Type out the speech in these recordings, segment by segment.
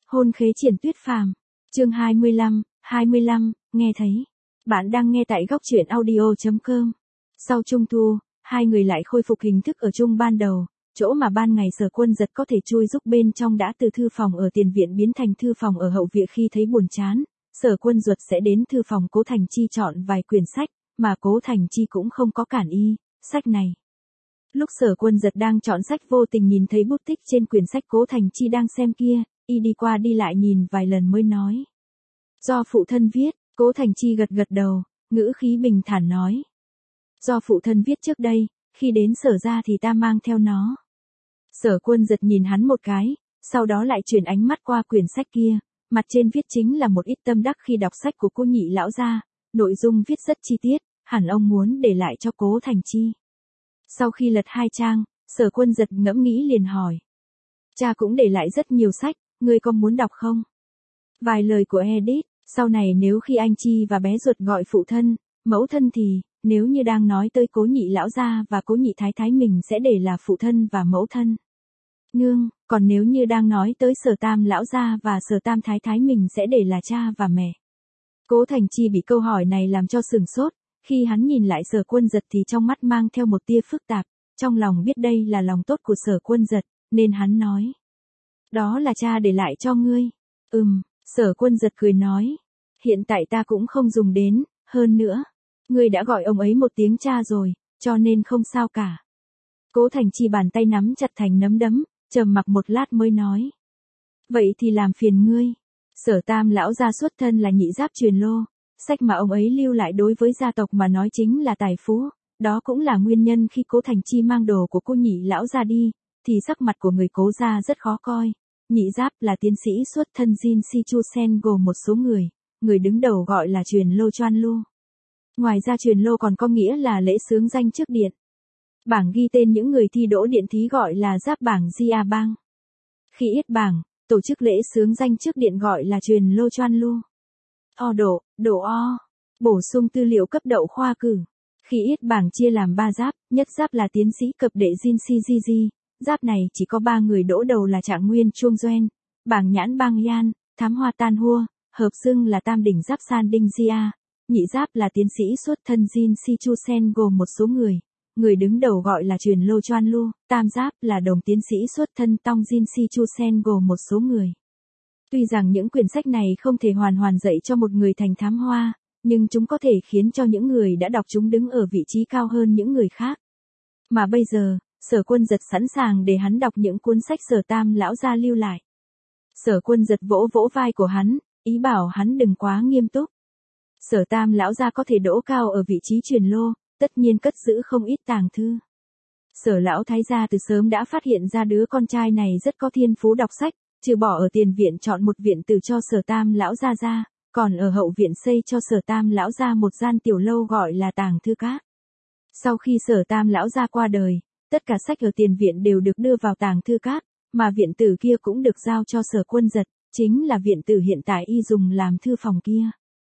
Hôn khế triển tuyết phàm. Chương 25, nghe thấy. Bạn đang nghe tại góc truyện audio.com. Sau Trung thu, hai người lại khôi phục hình thức ở chung ban đầu, chỗ mà ban ngày Sở Quân Giật có thể chui giúp bên trong đã từ thư phòng ở tiền viện biến thành thư phòng ở hậu viện khi thấy buồn chán. Sở Quân Giật sẽ đến thư phòng Cố Thành Chi chọn vài quyển sách, mà Cố Thành Chi cũng không có cản y, sách này. Lúc Sở Quân Giật đang chọn sách vô tình nhìn thấy bút tích trên quyển sách Cố Thành Chi đang xem kia, y đi qua đi lại nhìn vài lần mới nói. Do phụ thân viết, Cố Thành Chi gật gật đầu, ngữ khí bình thản nói. Do phụ thân viết trước đây, khi đến Sở ra thì ta mang theo nó. Sở Quân Giật nhìn hắn một cái, sau đó lại chuyển ánh mắt qua quyển sách kia, mặt trên viết chính là một ít tâm đắc khi đọc sách của cô nhị lão gia, nội dung viết rất chi tiết, hẳn ông muốn để lại cho Cố Thành Chi. Sau khi lật 2 trang, Sở Quân Giật ngẫm nghĩ liền hỏi. Cha cũng để lại rất nhiều sách, ngươi có muốn đọc không? Vài lời của Edith, sau này nếu khi anh Chi và bé ruột gọi phụ thân, mẫu thân thì, nếu như đang nói tới Cố nhị lão gia và Cố nhị thái thái mình sẽ để là phụ thân và mẫu thân. Nương, còn nếu như đang nói tới Sở tam lão gia và Sở tam thái thái mình sẽ để là cha và mẹ. Cố Thành Chi bị câu hỏi này làm cho sửng sốt, khi hắn nhìn lại Sở Quân Giật thì trong mắt mang theo một tia phức tạp, trong lòng biết đây là lòng tốt của Sở Quân Giật, nên hắn nói. Đó là cha để lại cho ngươi. Sở Quân Giật cười nói. Hiện tại ta cũng không dùng đến, hơn nữa. Ngươi đã gọi ông ấy một tiếng cha rồi, cho nên không sao cả. Cố Thành Chi bàn tay nắm chặt thành nắm đấm, trầm mặc một lát mới nói. Vậy thì làm phiền ngươi. Sở tam lão gia xuất thân là nhị giáp truyền lô, sách mà ông ấy lưu lại đối với gia tộc mà nói chính là tài phú, đó cũng là nguyên nhân khi Cố Thành Chi mang đồ của cô nhị lão gia đi, thì sắc mặt của người Cố gia rất khó coi. Nhị giáp là tiến sĩ xuất thân Jin Si Chu Sen gồm một số người đứng đầu gọi là truyền lô Choan Lu. Ngoài ra truyền lô còn có nghĩa là lễ xướng danh trước điện. Bảng ghi tên những người thi đỗ điện thí gọi là giáp bảng Gia Bang. Khi yết bảng, tổ chức lễ xướng danh trước điện gọi là truyền lô Choan Lu. Độ O. Bổ sung tư liệu cấp đậu khoa cử. Khi yết bảng chia làm 3 giáp, nhất giáp là tiến sĩ cập đệ Jin Si Ji. Giáp này chỉ có 3 người đỗ đầu là Trạng Nguyên Chuông Doen, Bảng Nhãn Bang Yan, Thám Hoa Tan Hua, hợp xưng là Tam đỉnh giáp San Đinh Gia. Nhị giáp là tiến sĩ xuất thân Jin Si Chu Sen gồm một số người đứng đầu gọi là truyền lô Choan Lu. Tam giáp là đồng tiến sĩ xuất thân Tong Jin Si Chu Sen gồm một số người. Tuy rằng những quyển sách này không thể hoàn dạy cho một người thành thám hoa, nhưng chúng có thể khiến cho những người đã đọc chúng đứng ở vị trí cao hơn những người khác. Mà bây giờ, Sở Quân Giật sẵn sàng để hắn đọc những cuốn sách Sở tam lão gia lưu lại. Sở Quân Giật vỗ vai của hắn, ý bảo hắn đừng quá nghiêm túc. Sở tam lão gia có thể đỗ cao ở vị trí truyền lô, tất nhiên cất giữ không ít tàng thư. Sở lão thái gia từ sớm đã phát hiện ra đứa con trai này rất có thiên phú đọc sách, trừ bỏ ở tiền viện chọn một viện từ cho Sở tam lão gia ra, còn ở hậu viện xây cho Sở tam lão gia một gian tiểu lâu gọi là tàng thư các. Sau khi Sở tam lão gia qua đời, tất cả sách ở tiền viện đều được đưa vào tàng thư các, mà viện tử kia cũng được giao cho Sở Quân Giật, chính là viện tử hiện tại y dùng làm thư phòng kia.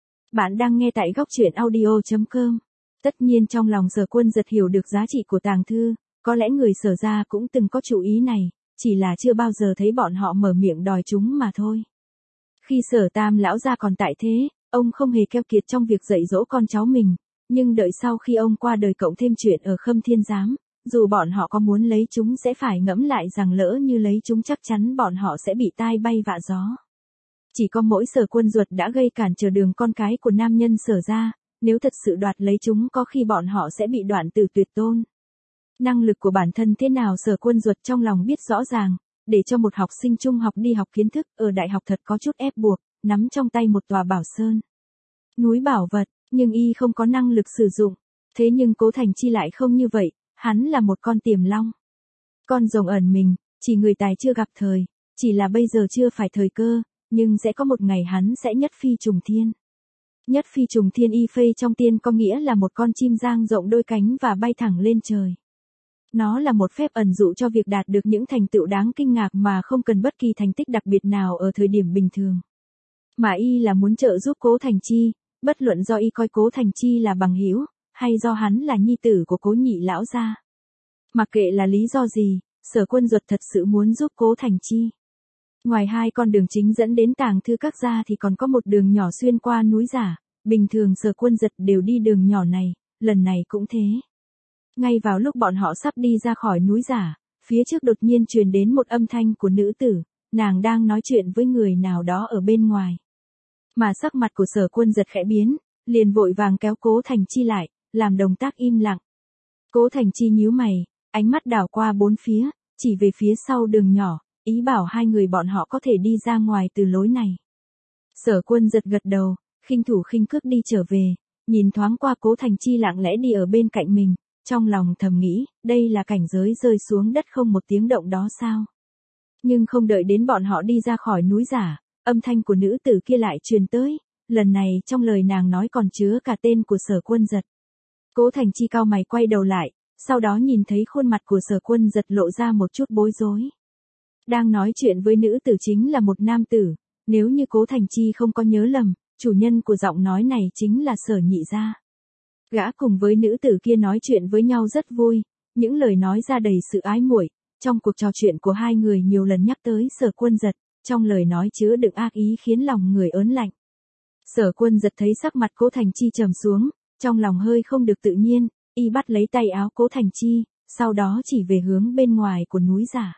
Bạn đang nghe tại góc truyện audio.com. Tất nhiên trong lòng Sở Quân Giật hiểu được giá trị của tàng thư, có lẽ người Sở gia cũng từng có chủ ý này, chỉ là chưa bao giờ thấy bọn họ mở miệng đòi chúng mà thôi. Khi Sở tam lão gia còn tại thế, ông không hề keo kiệt trong việc dạy dỗ con cháu mình, nhưng đợi sau khi ông qua đời cộng thêm chuyện ở Khâm Thiên Giám, dù bọn họ có muốn lấy chúng sẽ phải ngẫm lại rằng lỡ như lấy chúng chắc chắn bọn họ sẽ bị tai bay vạ gió. Chỉ có mỗi Sở Quân Giật đã gây cản trở đường con cái của nam nhân Sở gia, nếu thật sự đoạt lấy chúng có khi bọn họ sẽ bị đoạn tử tuyệt tôn. Năng lực của bản thân thế nào Sở Quân Giật trong lòng biết rõ ràng, để cho một học sinh trung học đi học kiến thức ở đại học thật có chút ép buộc, nắm trong tay một tòa bảo sơn. Núi bảo vật, nhưng y không có năng lực sử dụng. Thế nhưng Cố Thành Chi lại không như vậy, hắn là một con tiềm long. Con rồng ẩn mình, chỉ người tài chưa gặp thời, chỉ là bây giờ chưa phải thời cơ, nhưng sẽ có một ngày hắn sẽ nhất phi trùng thiên. Nhất phi trùng thiên y phây trong tiên có nghĩa là một con chim dang rộng đôi cánh và bay thẳng lên trời. Nó là một phép ẩn dụ cho việc đạt được những thành tựu đáng kinh ngạc mà không cần bất kỳ thành tích đặc biệt nào ở thời điểm bình thường. Mà y là muốn trợ giúp Cố Thành Chi, bất luận do y coi Cố Thành Chi là bằng hữu, hay do hắn là nhi tử của Cố nhị lão gia. Mặc kệ là lý do gì, Sở Quân Giật thật sự muốn giúp Cố Thành Chi. Ngoài hai con đường chính dẫn đến Tàng Thư Các ra thì còn có một đường nhỏ xuyên qua núi giả, bình thường Sở Quân Dật đều đi đường nhỏ này, lần này cũng thế. Ngay vào lúc bọn họ sắp đi ra khỏi núi giả, phía trước đột nhiên truyền đến một âm thanh của nữ tử, nàng đang nói chuyện với người nào đó ở bên ngoài. Mà sắc mặt của Sở Quân Dật khẽ biến, liền vội vàng kéo Cố Thành Chi lại, làm động tác im lặng. Cố Thành Chi nhíu mày, ánh mắt đảo qua bốn phía, chỉ về phía sau đường nhỏ, ý bảo hai người bọn họ có thể đi ra ngoài từ lối này. Sở Quân Dật gật đầu, khinh thủ khinh cước đi trở về, nhìn thoáng qua Cố Thành Chi lặng lẽ đi ở bên cạnh mình, trong lòng thầm nghĩ, đây là cảnh giới rơi xuống đất không một tiếng động đó sao? Nhưng không đợi đến bọn họ đi ra khỏi núi giả, âm thanh của nữ tử kia lại truyền tới, lần này trong lời nàng nói còn chứa cả tên của Sở Quân Dật. Cố Thành Chi cau mày quay đầu lại, sau đó nhìn thấy khuôn mặt của Sở Quân Dật lộ ra một chút bối rối. Đang nói chuyện với nữ tử chính là một nam tử, nếu như Cố Thành Chi không có nhớ lầm, chủ nhân của giọng nói này chính là Sở Nhị gia. Gã cùng với nữ tử kia nói chuyện với nhau rất vui, những lời nói ra đầy sự ái muội. Trong cuộc trò chuyện của hai người nhiều lần nhắc tới Sở Quân Dật, trong lời nói chứa đựng ác ý khiến lòng người ớn lạnh. Sở Quân Dật thấy sắc mặt Cố Thành Chi trầm xuống, trong lòng hơi không được tự nhiên, y bắt lấy tay áo Cố Thành Chi, sau đó chỉ về hướng bên ngoài của núi giả.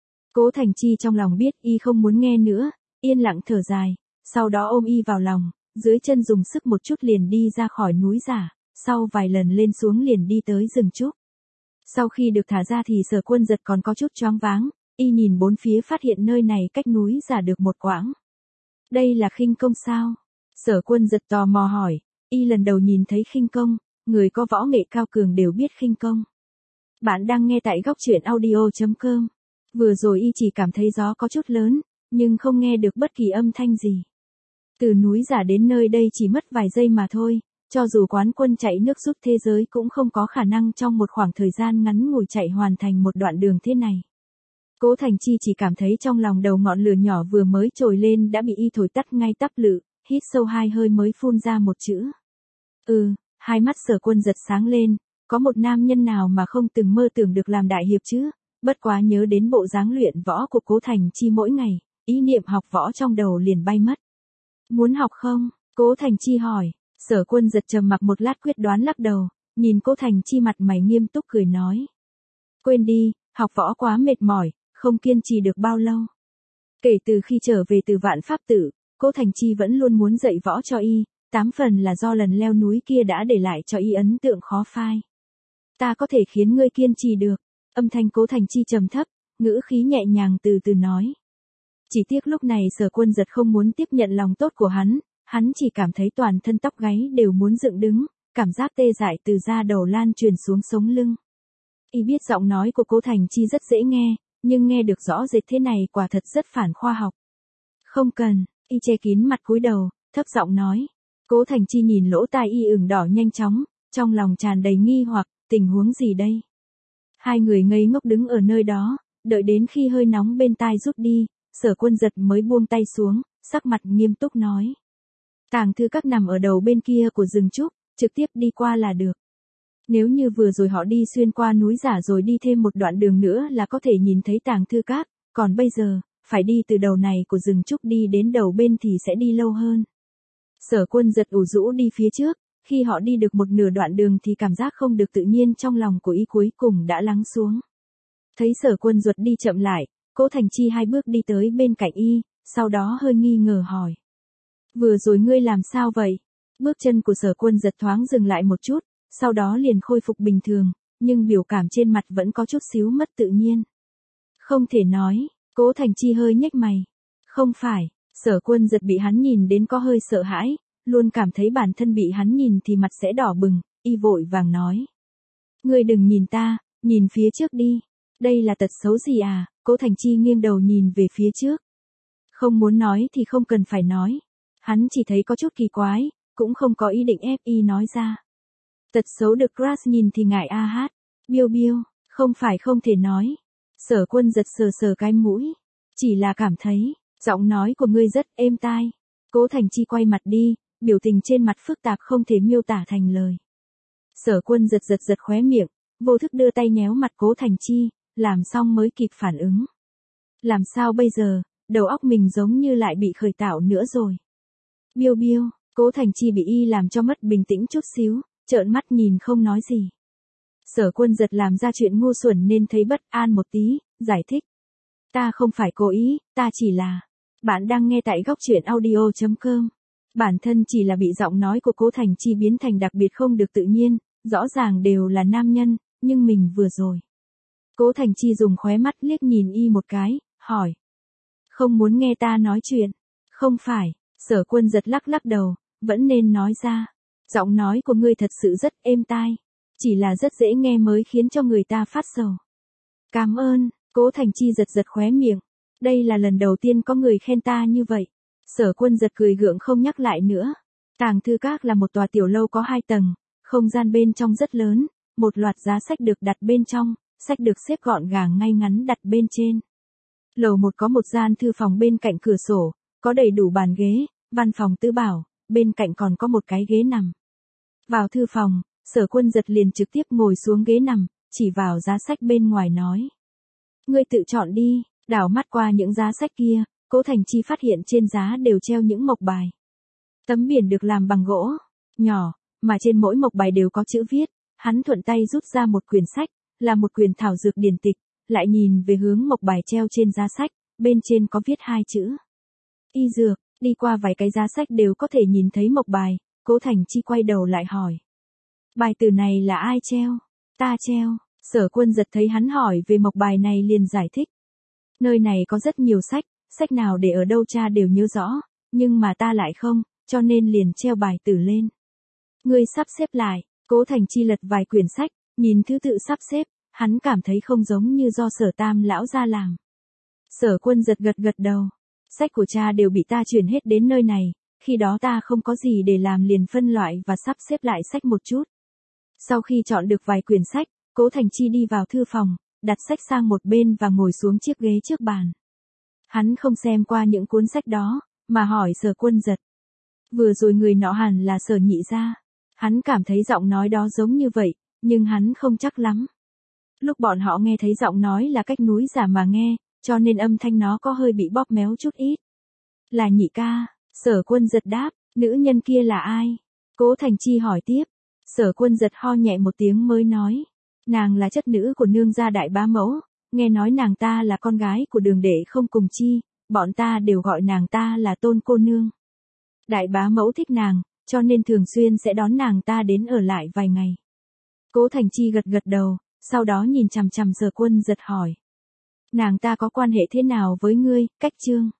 Cố Thành Chi trong lòng biết y không muốn nghe nữa, yên lặng thở dài, sau đó ôm y vào lòng, dưới chân dùng sức một chút liền đi ra khỏi núi giả, sau vài lần lên xuống liền đi tới rừng trúc. Sau khi được thả ra thì Sở Quân Dật còn có chút choáng váng, y nhìn bốn phía phát hiện nơi này cách núi giả được một quãng. Đây là khinh công sao? Sở Quân Dật tò mò hỏi, y lần đầu nhìn thấy khinh công, người có võ nghệ cao cường đều biết khinh công. Bạn đang nghe tại góc truyện audio.com. Vừa rồi y chỉ cảm thấy gió có chút lớn, nhưng không nghe được bất kỳ âm thanh gì. Từ núi giả đến nơi đây chỉ mất vài giây mà thôi, cho dù quán quân chạy nước rút thế giới cũng không có khả năng trong một khoảng thời gian ngắn ngủi chạy hoàn thành một đoạn đường thế này. Cố Thành Chi chỉ cảm thấy trong lòng đầu ngọn lửa nhỏ vừa mới trồi lên đã bị y thổi tắt ngay tắp lự, hít sâu hai hơi mới phun ra một chữ. Hai mắt Sở Quân Dật sáng lên, có một nam nhân nào mà không từng mơ tưởng được làm đại hiệp chứ, bất quá nhớ đến bộ dáng luyện võ của Cố Thành Chi mỗi ngày, ý niệm học võ trong đầu liền bay mất. Muốn học không? Cố Thành Chi hỏi. Sở Quân Dật trầm mặc một lát quyết đoán lắc đầu, nhìn Cố Thành Chi mặt mày nghiêm túc cười nói. Quên đi, học võ quá mệt mỏi, không kiên trì được bao lâu. Kể từ khi trở về từ Vạn Pháp Tự, Cố Thành Chi vẫn luôn muốn dạy võ cho y, 8 phần là do lần leo núi kia đã để lại cho y ấn tượng khó phai. Ta có thể khiến ngươi kiên trì được. Âm thanh Cố Thành Chi trầm thấp, ngữ khí nhẹ nhàng từ từ nói. Chỉ tiếc lúc này Sở Quân Dật không muốn tiếp nhận lòng tốt của hắn chỉ cảm thấy toàn thân tóc gáy đều muốn dựng đứng, cảm giác tê dại từ da đầu lan truyền xuống sống lưng. Y biết giọng nói của Cố Thành Chi rất dễ nghe, nhưng nghe được rõ rệt thế này quả thật rất phản khoa học. Không cần, y che kín mặt cúi đầu, thấp giọng nói. Cố Thành Chi nhìn lỗ tai y ửng đỏ nhanh chóng, trong lòng tràn đầy nghi hoặc, tình huống gì đây? Hai người ngây ngốc đứng ở nơi đó, đợi đến khi hơi nóng bên tai rút đi, Sở Quân Dật mới buông tay xuống, sắc mặt nghiêm túc nói. Tàng Thư Các nằm ở đầu bên kia của rừng trúc, trực tiếp đi qua là được. Nếu như vừa rồi họ đi xuyên qua núi giả rồi đi thêm một đoạn đường nữa là có thể nhìn thấy Tàng Thư Các, còn bây giờ, phải đi từ đầu này của rừng trúc đi đến đầu bên thì sẽ đi lâu hơn. Sở Quân Dật ủ rũ đi phía trước, khi họ đi được một nửa đoạn đường thì cảm giác không được tự nhiên trong lòng của y cuối cùng đã lắng xuống. Thấy Sở Quân Dật đi chậm lại, Cố Thành Chi hai bước đi tới bên cạnh y, sau đó hơi nghi ngờ hỏi. Vừa rồi ngươi làm sao vậy? Bước chân của Sở Quân Dật thoáng dừng lại một chút, sau đó liền khôi phục bình thường, nhưng biểu cảm trên mặt vẫn có chút xíu mất tự nhiên. Không thể nói, Cố Thành Chi hơi nhếch mày. Không phải, Sở Quân Dật bị hắn nhìn đến có hơi sợ hãi, luôn cảm thấy bản thân bị hắn nhìn thì mặt sẽ đỏ bừng, y vội vàng nói. Ngươi đừng nhìn ta, nhìn phía trước đi. Đây là tật xấu gì à? Cố Thành Chi nghiêng đầu nhìn về phía trước. Không muốn nói thì không cần phải nói. Hắn chỉ thấy có chút kỳ quái, cũng không có ý định ép y nói ra. Tật xấu được Crush nhìn thì ngại a hát. Biêu biêu, không phải không thể nói. Sở Quân Dật sờ sờ cái mũi. Chỉ là cảm thấy, giọng nói của ngươi rất êm tai. Cố Thành Chi quay mặt đi, biểu tình trên mặt phức tạp không thể miêu tả thành lời. Sở Quân Dật giật khóe miệng, vô thức đưa tay nhéo mặt Cố Thành Chi, làm xong mới kịp phản ứng. Làm sao bây giờ, đầu óc mình giống như lại bị khởi tạo nữa rồi. Biêu biêu, Cố Thành Chi bị y làm cho mất bình tĩnh chút xíu, trợn mắt nhìn không nói gì. Sở Quân Giật làm ra chuyện ngu xuẩn nên thấy bất an một tí, giải thích. Ta không phải cố ý, ta chỉ là... Bạn đang nghe tại góc truyện audio.com. Bản thân chỉ là bị giọng nói của Cố Thành Chi biến thành đặc biệt không được tự nhiên, rõ ràng đều là nam nhân, nhưng mình vừa rồi. Cố Thành Chi dùng khóe mắt liếc nhìn y một cái, hỏi. Không muốn nghe ta nói chuyện. Không phải, Sở Quân Giật lắc lắc đầu, vẫn nên nói ra. Giọng nói của ngươi thật sự rất êm tai. Chỉ là rất dễ nghe mới khiến cho người ta phát sầu. Cảm ơn, Cố Thành Chi giật giật khóe miệng. Đây là lần đầu tiên có người khen ta như vậy. Sở Quân Giật cười gượng không nhắc lại nữa. Tàng Thư Các là một tòa tiểu lâu có 2 tầng, không gian bên trong rất lớn, một loạt giá sách được đặt bên trong, sách được xếp gọn gàng ngay ngắn đặt bên trên. Lầu 1 có một gian thư phòng bên cạnh cửa sổ, có đầy đủ bàn ghế, văn phòng tứ bảo, bên cạnh còn có một cái ghế nằm. Vào thư phòng, Sở Quân Giật liền trực tiếp ngồi xuống ghế nằm, chỉ vào giá sách bên ngoài nói. Ngươi tự chọn đi. Đảo mắt qua những giá sách kia, Cố Thành Chi phát hiện trên giá đều treo những mộc bài. Tấm biển được làm bằng gỗ, nhỏ, mà trên mỗi mộc bài đều có chữ viết. Hắn thuận tay rút ra một quyển sách, là một quyển thảo dược điển tịch, lại nhìn về hướng mộc bài treo trên giá sách, bên trên có viết 2 chữ. Y dược, đi qua vài cái giá sách đều có thể nhìn thấy mộc bài, Cố Thành Chi quay đầu lại hỏi. Bài từ này là ai treo? Ta treo. Sở Quân Giật thấy hắn hỏi về mộc bài này liền giải thích. Nơi này có rất nhiều sách, sách nào để ở đâu cha đều nhớ rõ, nhưng mà ta lại không, cho nên liền treo bài tử lên. Ngươi sắp xếp lại, Cố Thành Chi lật vài quyển sách, nhìn thứ tự sắp xếp, hắn cảm thấy không giống như do Sở Tam lão ra làm. Sở Quân Giật gật gật đầu, sách của cha đều bị ta chuyển hết đến nơi này, khi đó ta không có gì để làm liền phân loại và sắp xếp lại sách một chút. Sau khi chọn được vài quyển sách, Cố Thành Chi đi vào thư phòng, đặt sách sang một bên và ngồi xuống chiếc ghế trước bàn. Hắn không xem qua những cuốn sách đó, mà hỏi Sở Quân Giật. Vừa rồi người nọ hẳn là Sở Nhị gia. Hắn cảm thấy giọng nói đó giống như vậy, nhưng hắn không chắc lắm. Lúc bọn họ nghe thấy giọng nói là cách núi giả mà nghe, cho nên âm thanh nó có hơi bị bóp méo chút ít. Là Nhị ca, Sở Quân Giật đáp, nữ nhân kia là ai? Cố Thành Chi hỏi tiếp. Sở Quân Giật ho nhẹ một tiếng mới nói. Nàng là chất nữ của nương gia đại bá mẫu, nghe nói nàng ta là con gái của Đường đệ không cùng chi, bọn ta đều gọi nàng ta là Tôn cô nương. Đại bá mẫu thích nàng, cho nên thường xuyên sẽ đón nàng ta đến ở lại vài ngày. Cố Thành Chi gật gật đầu, sau đó nhìn chằm chằm Sở Quân Giật hỏi. Nàng ta có quan hệ thế nào với ngươi, Cách Chương?